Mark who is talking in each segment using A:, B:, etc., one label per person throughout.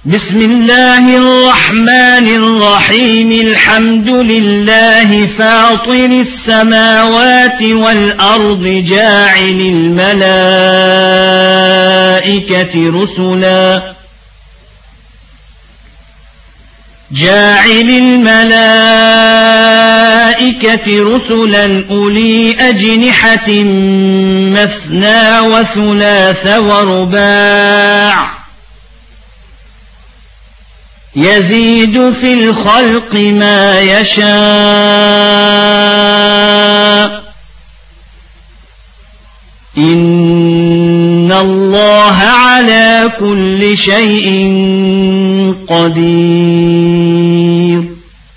A: بسم الله الرحمن الرحيم الحمد لله فاطر السماوات والأرض جاعل الملائكة رسلا أولي أجنحة مثنى وثلاث ورباع يزيد في الخلق ما يشاء إن الله على كل شيء قدير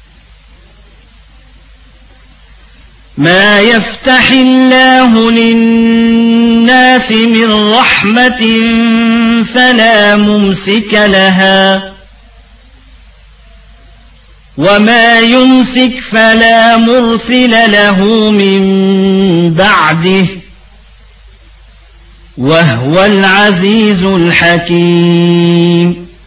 A: ما يفتح الله للناس من رحمة فلا ممسك لها وما يمسك فلا مرسل له من بعده وهو العزيز الحكيم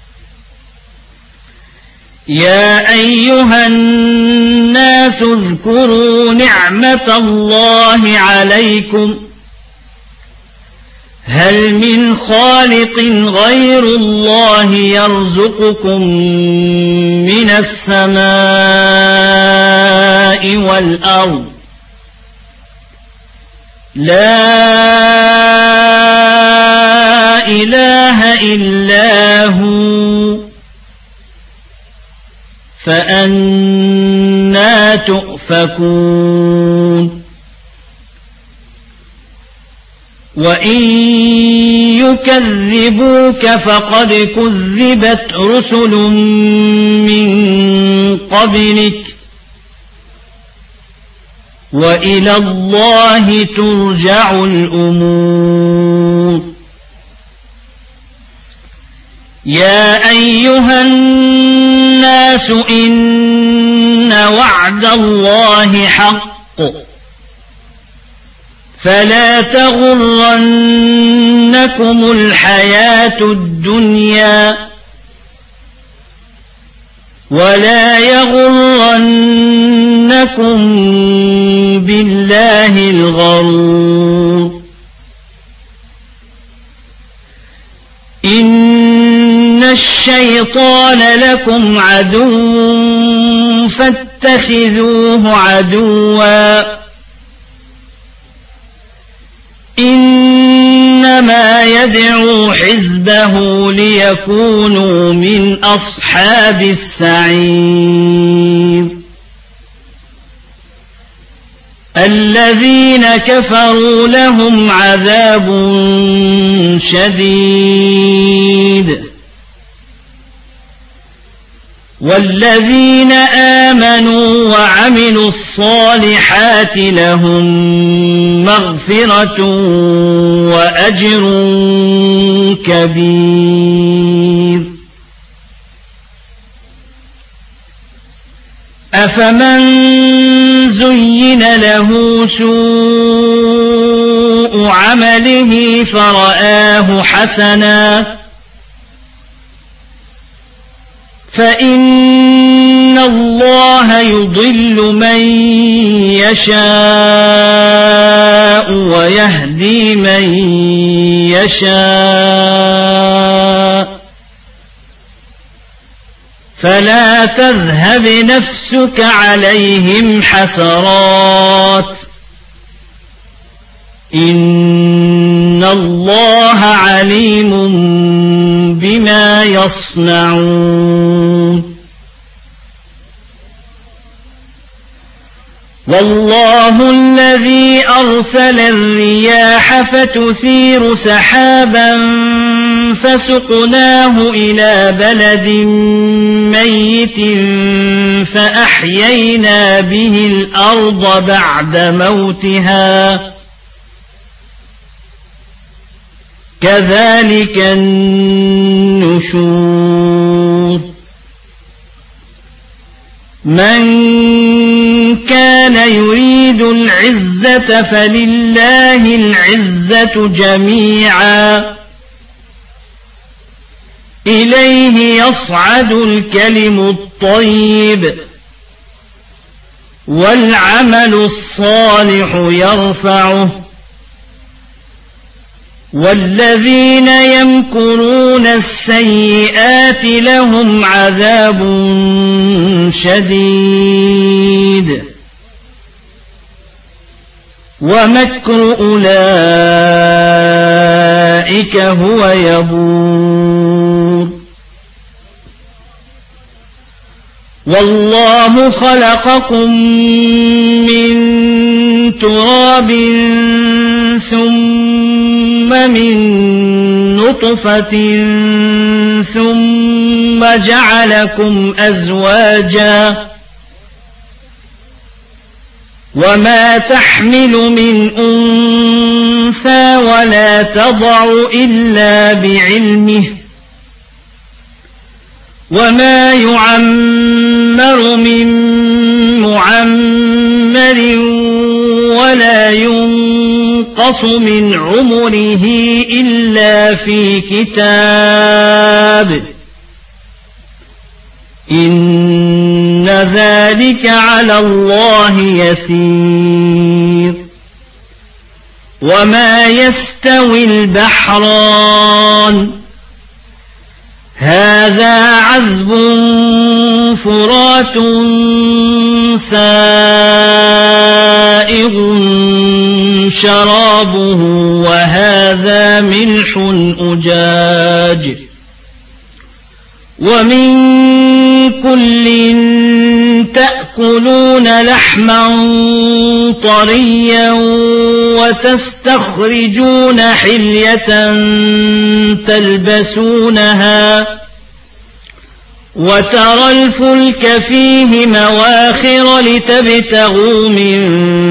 A: يا أيها الناس اذكروا نعمة الله عليكم هل من خالق غير الله يرزقكم من السماء والأرض لا إله إلا هو فأنى تؤفكون وإن يكذبوك فقد كذبت رسل من قبلك وإلى الله ترجع الأمور يا أيها الناس إن وعد الله حق فلا تغرنكم الحياة الدنيا ولا يغرنكم بالله الغرور إن الشيطان لكم عدو فاتخذوه عدوا إنما يدعو حزبه ليكونوا من أصحاب السعير الذين كفروا لهم عذاب شديد والذين آمنوا وعملوا الصالحات لهم مغفرة وأجر كبير أفمن زين له سوء عمله فرآه حسنا فإن الله يضل من يشاء ويهدي من يشاء فلا تذهب نفسك عليهم حسرات إن الله عليم بما يصنعون والله الذي أرسل الرياح فتثير سحابا فسقناه إلى بلد ميت فأحيينا به الأرض بعد موتها كذلك النشور من كان يريد العزة فلله العزة جميعا إليه يصعد الكلم الطيب والعمل الصالح يرفعه والذين يمكرون السيئات لهم عذاب شديد ومكر أولئك هو يبور والله خلقكم من تراب ثم من نطفة ثم جعلكم أزواجا وما تحمل من أنثى ولا تضع إلا بعلمه وما يعمر من معمر ولا ينقص من عمره إلا في كتاب إن ذلك على الله يسير وما يستوي البحران هذا عذب فرات سائغ شرابه وهذا ملح أجاج ومن كل تأكلون لحما طريا وتستخرجون حلية تلبسونها وترى الفلك فيه مواخر لتبتغوا من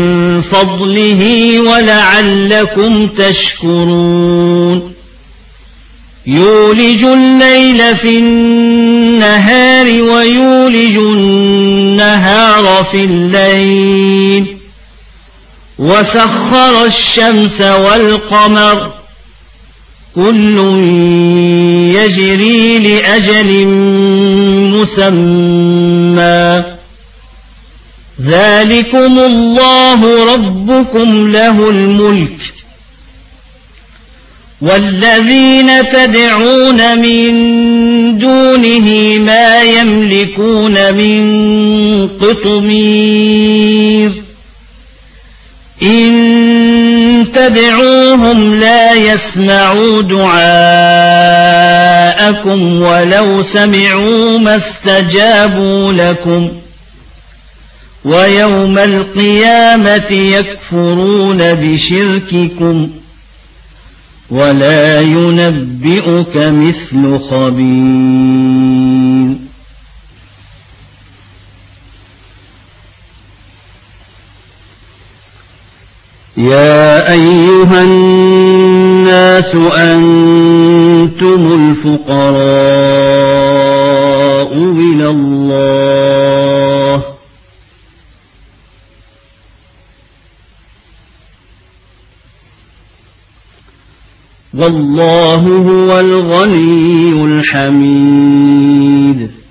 A: فضله ولعلكم تشكرون يولج الليل في النهار ويولج النهار في الليل وسخر الشمس والقمر كل يجري لأجل مسمى ذلكم الله ربكم له الملك والذين تدعون من دونه ما يملكون من قطمير إن تدعوهم لا يسمعوا دعاءكم ولو سمعوا ما استجابوا لكم ويوم القيامة يكفرون بشرككم ولا ينبئك مثل خبير يا أيها الناس أنتم الفقراء إلى الله والله هو الغني الحميد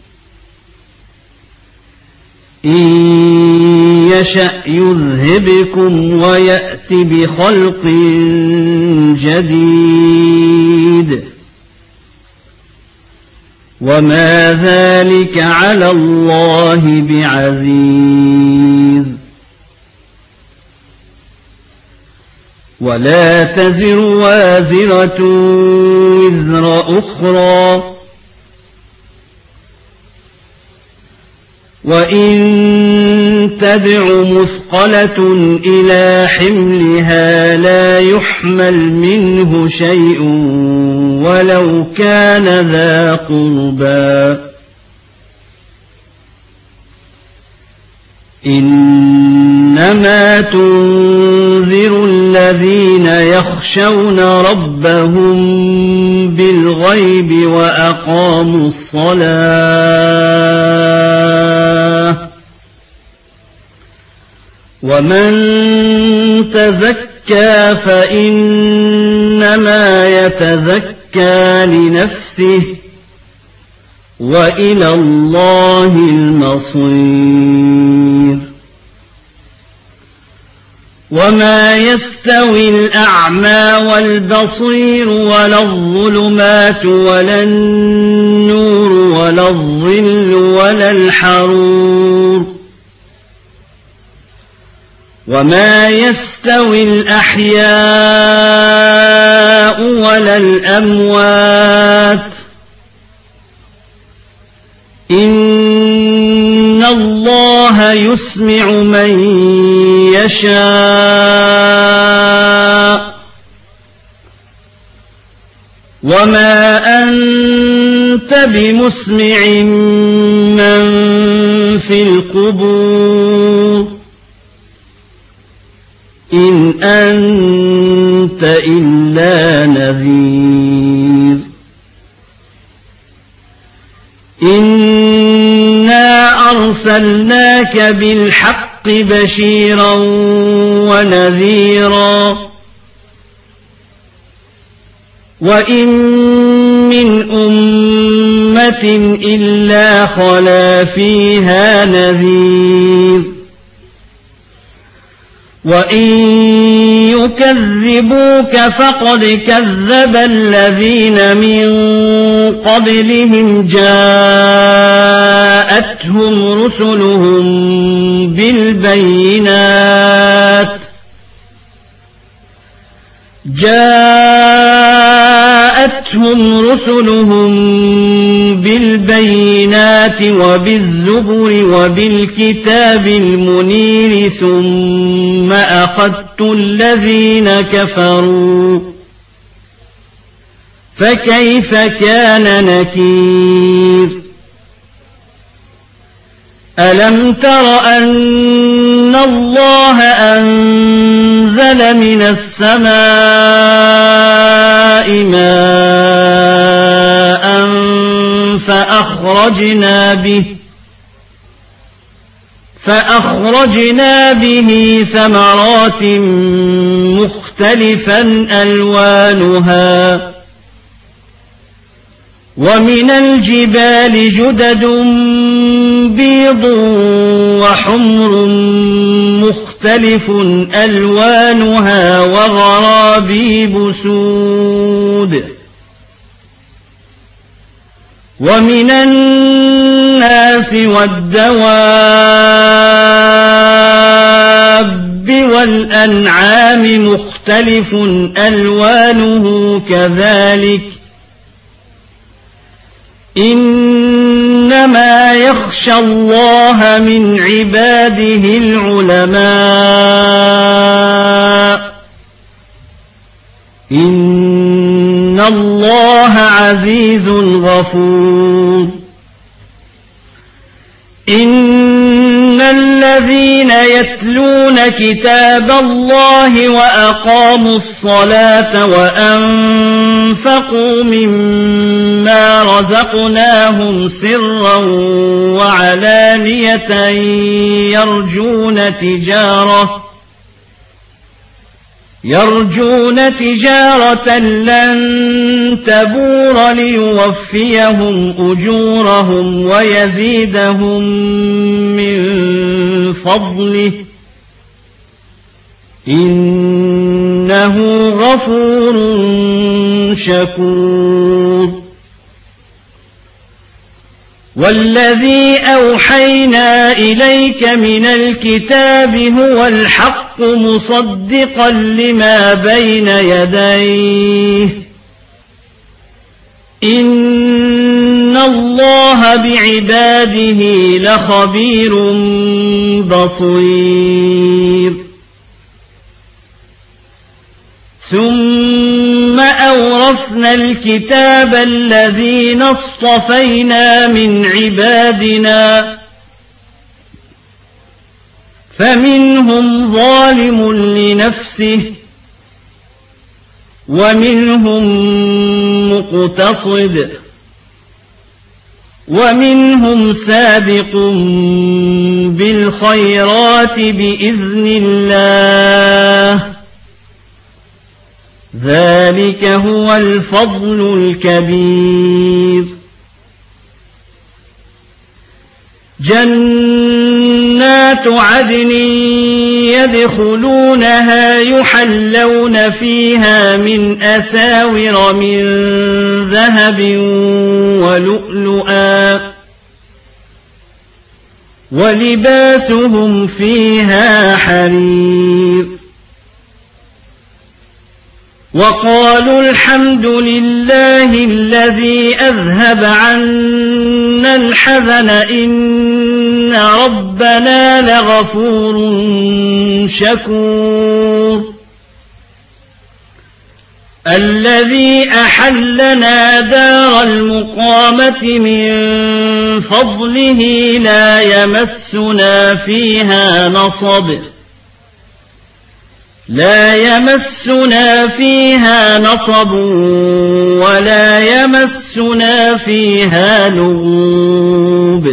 A: إن يشأ يذهبكم ويأت بخلق جديد وما ذلك على الله بعزيز ولا تزر وازرة وزر أخرى وإن تدع مثقلة إلى حملها لا يحمل منه شيء ولو كان ذا قربى إنما تنذر الذين يخشون ربهم بالغيب وأقاموا الصلاة ومن تزكى فإنما يتزكى لنفسه وإلى الله المصير. وما يستوي الأعمى والبصير ولا الظلمات ولا النور ولا الظل ولا الحرور. وما يستوي الأحياء ولا الأموات إن الله يسمع من يشاء وما أنت بمسمع من في القبور إن أنت إلا نذير. إنا أرسلناك بالحق بشيرا ونذيرا وإن من أمة إلا خلا فيها نذير وإن يكذبوك فقد كذب الذين من قبلهم جاءتهم رسلهم بالبينات وبالزبر وبالكتاب المنير ثم أخذت الذين كفروا فكيف كان نكير. ألم تر أن الله أنزل من السماء ماء فأخرجنا به ثمرات مختلفا ألوانها ومن الجبال جدد بيض وحمر مختلف ألوانها وغرابيب سود ومن الناس والدواب والأنعام مختلف ألوانه كذلك إنما يخشى الله من عباده العلماء إن الله عزيز غفور. إن الذين يتلون كتاب الله وأقاموا الصلاة وأنفقوا مما رزقناهم سرا وعلانية يرجون تجارة لن تبور ليوفيهم أجورهم ويزيدهم من فضله إنه غفور شكور. والذي أوحينا إليك من الكتاب هو الحق مصدقا لما بين يديه إن الله بعباده لخبير بصير. ثم أورثنا الكتاب الذين اصطفينا من عبادنا فمنهم ظالم لنفسه ومنهم مقتصد ومنهم سابق بالخيرات بإذن الله ذلك هو الفضل الكبير. جنات عدن يدخلونها يحلون فيها من أساور من ذهب ولؤلؤا ولباسهم فيها حرير وقالوا الحمد لله الذي أذهب عنا الحزن إن ربنا لغفور شكور الذي أحلنا دار المقامة من فضله لا يمسنا فيها نصب ولا يمسنا فيها لغوب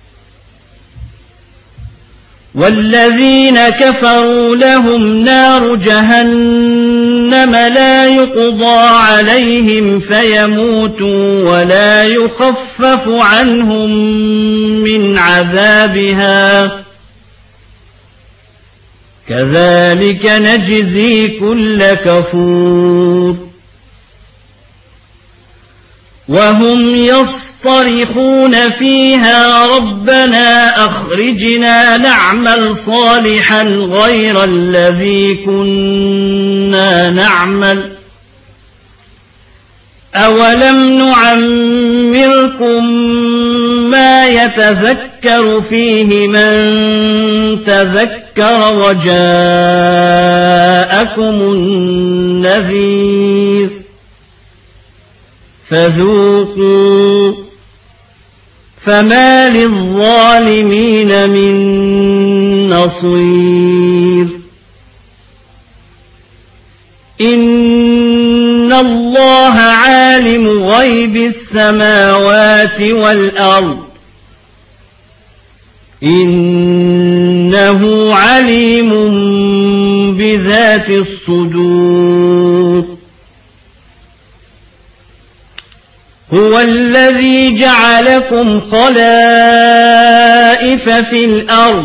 A: والذين كفروا لهم نار جهنم لا يقضى عليهم فيموتوا ولا يخفف عنهم من عذابها كذلك نجزي كل كفور وهم يصطرخون فيها ربنا أخرجنا نعمل صالحا غير الذي كنا نعمل أولم نعمركم ما يتذكر فيه من تذكر وجاءكم النذير فذوقوا فما للظالمين من نصير إن الله عالم غيب السماوات والأرض إنه عليم بذات الصدور هو الذي جعلكم خلائف في الأرض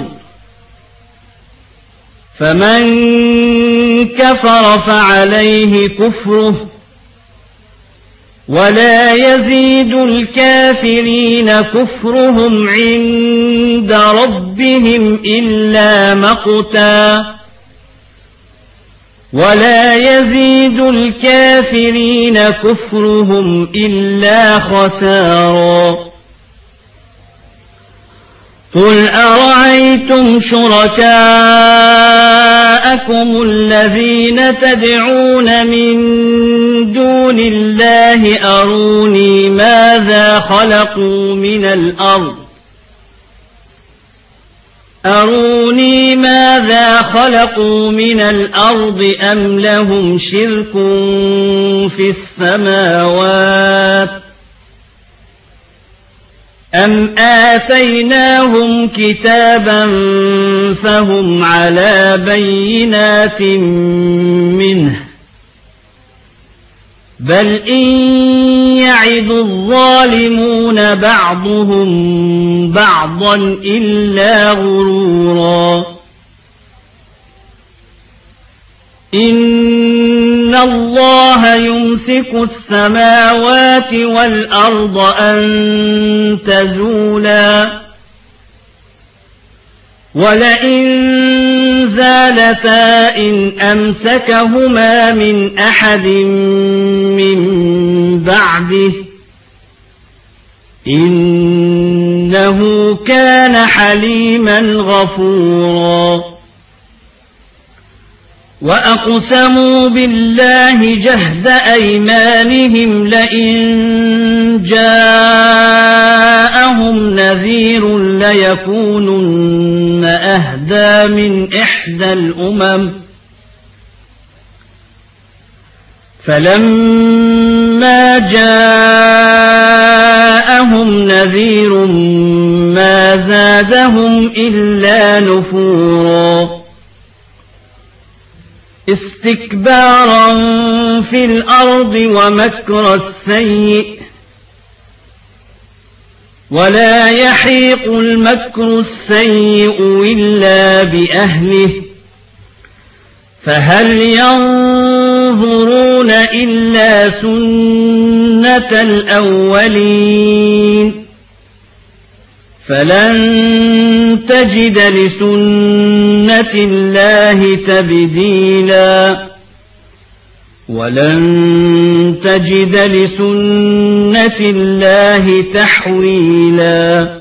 A: فمن كفر فعليه كفره ولا يزيد الكافرين كفرهم عند ربهم إلا مقتا ولا يزيد الكافرين كفرهم إلا خسارا قل أرأيتم شركاءكم الذين تدعون من دون الله أروني ماذا خلقوا من الأرض أم لهم شرك في السماوات أم آتيناهم كتابا فهم على بينات منه بل إن يعد الظالمون بعضهم بعضا إلا غرورا إن الله يمسك السماوات والأرض أن تزولا ولئن زالتا إن أمسكهما من أحد من بعده إنه كان حليما غفورا وأقسموا بالله جهد أيمانهم لئن جاءهم نذير ليكونن أهدى من إحدى الأمم فلما جاءهم نذير ما زادهم إلا نفورا استكبارا في الأرض ومكر السيء ولا يحيق المكر السيء إلا بأهله فهل ينظرون إلا سنة الأولين فلن تجد لسنة الله تبديلا ولن تجد لسنة الله تحويلا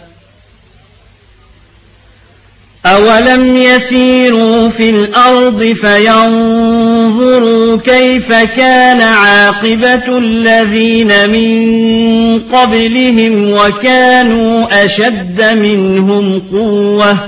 A: أولم يسيروا في الأرض فينظروا كيف كان عاقبة الذين من قبلهم وكانوا أشد منهم قوة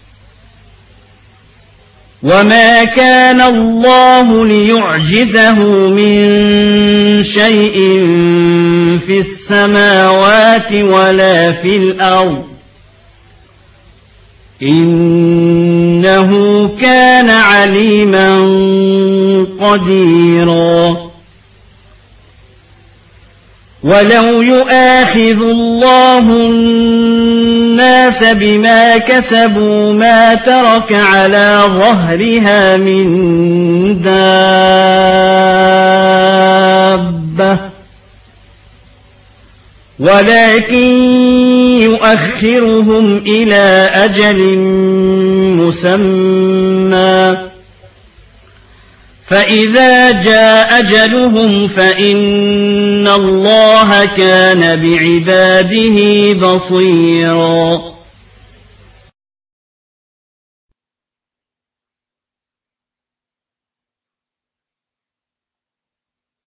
A: وما كان الله ليعجزه من شيء في السماوات ولا في الأرض إنه كان عليما قديرا ولو يؤاخذ الله الناس بما كسبوا ما ترك على ظهرها من دابة ولكن يؤخرهم إلى أجل مسمى فإذا جاء أجلهم فإن الله كان بعباده بصيرا